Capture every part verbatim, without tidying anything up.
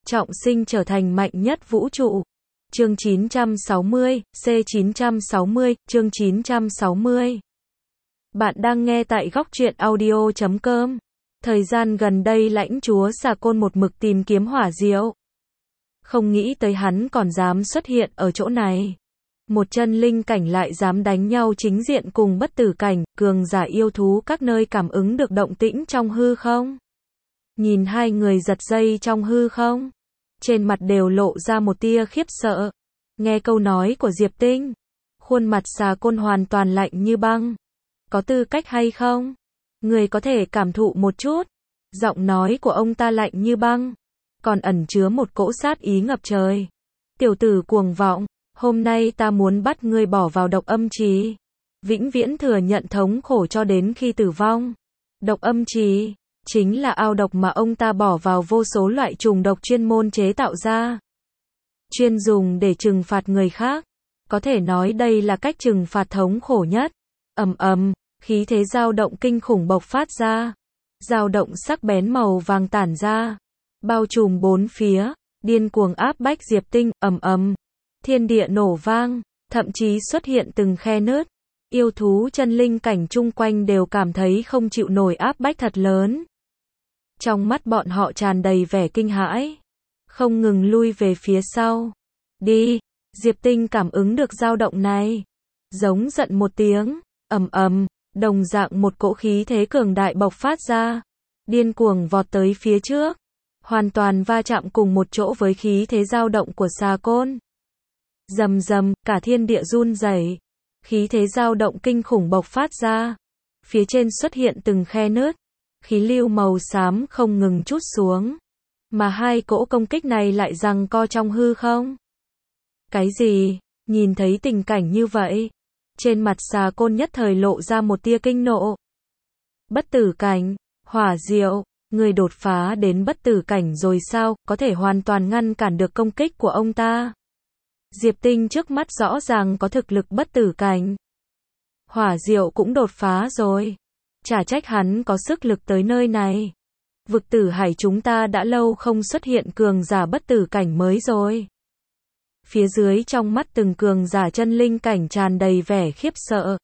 trọng sinh trở thành mạnh nhất vũ trụ. Chương chín trăm sáu mươi, C chín trăm sáu mươi, chương chín trăm sáu mươi. Bạn đang nghe tại góc truyện audio chấm com. Thời gian gần đây lãnh chúa Xà Côn một mực tìm kiếm hỏa diệu. Không nghĩ tới hắn còn dám xuất hiện ở chỗ này. Một chân linh cảnh lại dám đánh nhau chính diện cùng bất tử cảnh, cường giả yêu thú các nơi cảm ứng được động tĩnh trong hư không. Nhìn hai người giật dây trong hư không. Trên mặt đều lộ ra một tia khiếp sợ. Nghe câu nói của Diệp Tinh. Khuôn mặt Xà Côn hoàn toàn lạnh như băng. Có tư cách hay không? Người có thể cảm thụ một chút. Giọng nói của ông ta lạnh như băng. Còn ẩn chứa một cỗ sát ý ngập trời. Tiểu tử cuồng vọng. Hôm nay ta muốn bắt ngươi bỏ vào độc âm trì. Vĩnh viễn thừa nhận thống khổ cho đến khi tử vong. Độc âm trì chính là ao độc mà ông ta bỏ vào vô số loại trùng độc chuyên môn chế tạo ra. Chuyên dùng để trừng phạt người khác. Có thể nói đây là cách trừng phạt thống khổ nhất. Ầm ầm, khí thế dao động kinh khủng bộc phát ra. Dao động sắc bén màu vàng tản ra. Bao trùm bốn phía, điên cuồng áp bách Diệp Tinh, ầm ầm. Thiên địa nổ vang, thậm chí xuất hiện từng khe nứt. Yêu thú chân linh cảnh chung quanh đều cảm thấy không chịu nổi áp bách thật lớn. Trong mắt bọn họ tràn đầy vẻ kinh hãi. Không ngừng lui về phía sau. Đi, Diệp Tinh cảm ứng được dao động này. Giống giận một tiếng, ầm ầm, đồng dạng một cỗ khí thế cường đại bộc phát ra. Điên cuồng vọt tới phía trước. Hoàn toàn va chạm cùng một chỗ với khí thế dao động của Xà Côn. Rầm rầm, cả thiên địa run rẩy. Khí thế dao động kinh khủng bộc phát ra. Phía trên xuất hiện từng khe nứt. Khí lưu màu xám không ngừng trút xuống. Mà hai cỗ công kích này lại giằng co trong hư không. Cái gì? Nhìn thấy tình cảnh như vậy. Trên mặt Xà Côn nhất thời lộ ra một tia kinh nộ. Bất tử cảnh, hỏa diệu, người đột phá đến bất tử cảnh rồi sao, có thể hoàn toàn ngăn cản được công kích của ông ta. Diệp Tinh trước mắt rõ ràng có thực lực bất tử cảnh. Hỏa diệu cũng đột phá rồi. Chả trách hắn có sức lực tới nơi này. Vực tử hải chúng ta đã lâu không xuất hiện cường giả bất tử cảnh mới rồi. Phía dưới trong mắt từng cường giả chân linh cảnh tràn đầy vẻ khiếp sợ.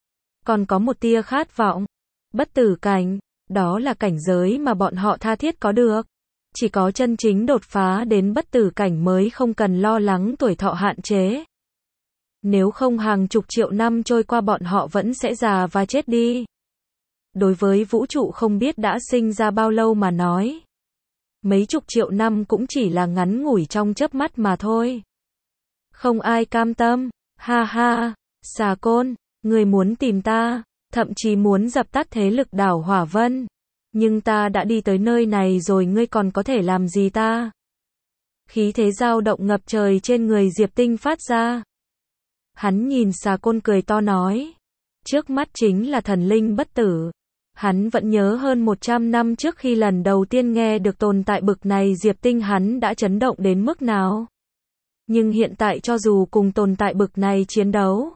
Còn có một tia khát vọng. Bất tử cảnh, đó là cảnh giới mà bọn họ tha thiết có được. Chỉ có chân chính đột phá đến bất tử cảnh mới không cần lo lắng tuổi thọ hạn chế. Nếu không hàng chục triệu năm trôi qua bọn họ vẫn sẽ già và chết đi. Đối với vũ trụ không biết đã sinh ra bao lâu mà nói. Mấy chục triệu năm cũng chỉ là ngắn ngủi trong chớp mắt mà thôi. Không ai cam tâm, ha ha, Xà Côn, người muốn tìm ta, thậm chí muốn dập tắt thế lực đảo Hỏa Vân. Nhưng ta đã đi tới nơi này rồi ngươi còn có thể làm gì ta? Khí thế dao động ngập trời trên người Diệp Tinh phát ra. Hắn nhìn Xà Côn cười to nói. Trước mắt chính là thần linh bất tử. Hắn vẫn nhớ hơn một trăm năm trước khi lần đầu tiên nghe được tồn tại bực này Diệp Tinh hắn đã chấn động đến mức nào. Nhưng hiện tại cho dù cùng tồn tại bực này chiến đấu,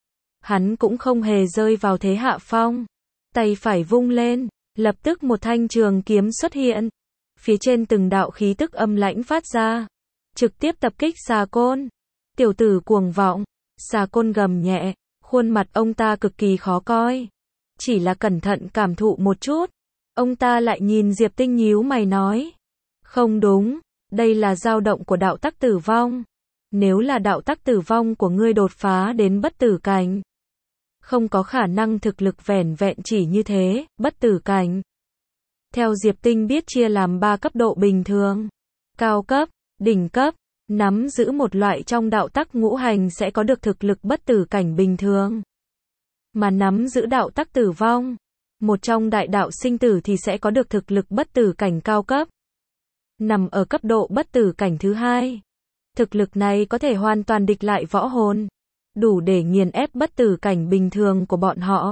hắn cũng không hề rơi vào thế hạ phong. Tay phải vung lên. Lập tức một thanh trường kiếm xuất hiện. Phía trên từng đạo khí tức âm lãnh phát ra. Trực tiếp tập kích Xà Côn. Tiểu tử cuồng vọng. Xà Côn gầm nhẹ. Khuôn mặt ông ta cực kỳ khó coi. Chỉ là cẩn thận cảm thụ một chút. Ông ta lại nhìn Diệp Tinh nhíu mày nói. Không đúng. Đây là dao động của đạo tắc tử vong. Nếu là đạo tắc tử vong của ngươi đột phá đến bất tử cảnh. Không có khả năng thực lực vẻn vẹn chỉ như thế, bất tử cảnh. Theo Diệp Tinh biết chia làm ba cấp độ bình thường, cao cấp, đỉnh cấp, nắm giữ một loại trong đạo tắc ngũ hành sẽ có được thực lực bất tử cảnh bình thường. Mà nắm giữ đạo tắc tử vong, một trong đại đạo sinh tử thì sẽ có được thực lực bất tử cảnh cao cấp. Nằm ở cấp độ bất tử cảnh thứ hai. Thực lực này có thể hoàn toàn địch lại võ hồn. Đủ để nghiền ép bất tử cảnh bình thường của bọn họ.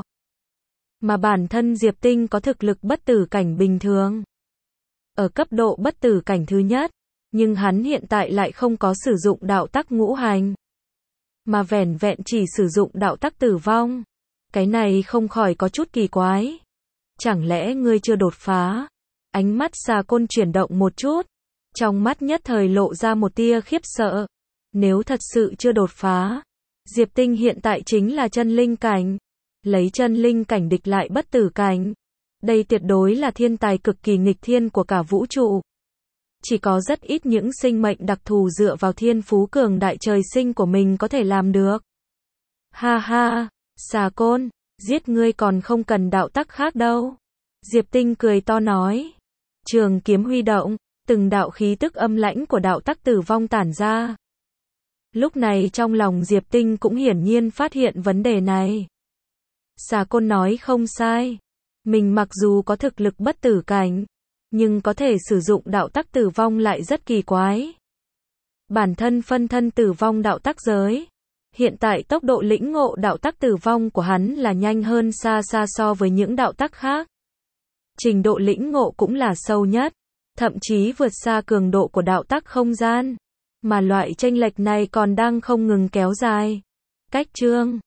Mà bản thân Diệp Tinh có thực lực bất tử cảnh bình thường. Ở cấp độ bất tử cảnh thứ nhất, nhưng hắn hiện tại lại không có sử dụng đạo tắc ngũ hành. Mà vẻn vẹn chỉ sử dụng đạo tắc tử vong. Cái này không khỏi có chút kỳ quái. Chẳng lẽ ngươi chưa đột phá? Ánh mắt Xà Côn chuyển động một chút. Trong mắt nhất thời lộ ra một tia khiếp sợ. Nếu thật sự chưa đột phá, Diệp Tinh hiện tại chính là chân linh cảnh. Lấy chân linh cảnh địch lại bất tử cảnh. Đây tuyệt đối là thiên tài cực kỳ nghịch thiên của cả vũ trụ. Chỉ có rất ít những sinh mệnh đặc thù dựa vào thiên phú cường đại trời sinh của mình có thể làm được. Ha ha, Xà Côn, giết ngươi còn không cần đạo tắc khác đâu. Diệp Tinh cười to nói. Trường kiếm huy động, từng đạo khí tức âm lãnh của đạo tắc tử vong tản ra. Lúc này trong lòng Diệp Tinh cũng hiển nhiên phát hiện vấn đề này. Xà Côn nói không sai. Mình mặc dù có thực lực bất tử cảnh, nhưng có thể sử dụng đạo tắc tử vong lại rất kỳ quái. Bản thân phân thân tử vong đạo tắc giới. Hiện tại tốc độ lĩnh ngộ đạo tắc tử vong của hắn là nhanh hơn xa xa so với những đạo tắc khác. Trình độ lĩnh ngộ cũng là sâu nhất, thậm chí vượt xa cường độ của đạo tắc không gian. Mà loại chênh lệch này còn đang không ngừng kéo dài. Cách chương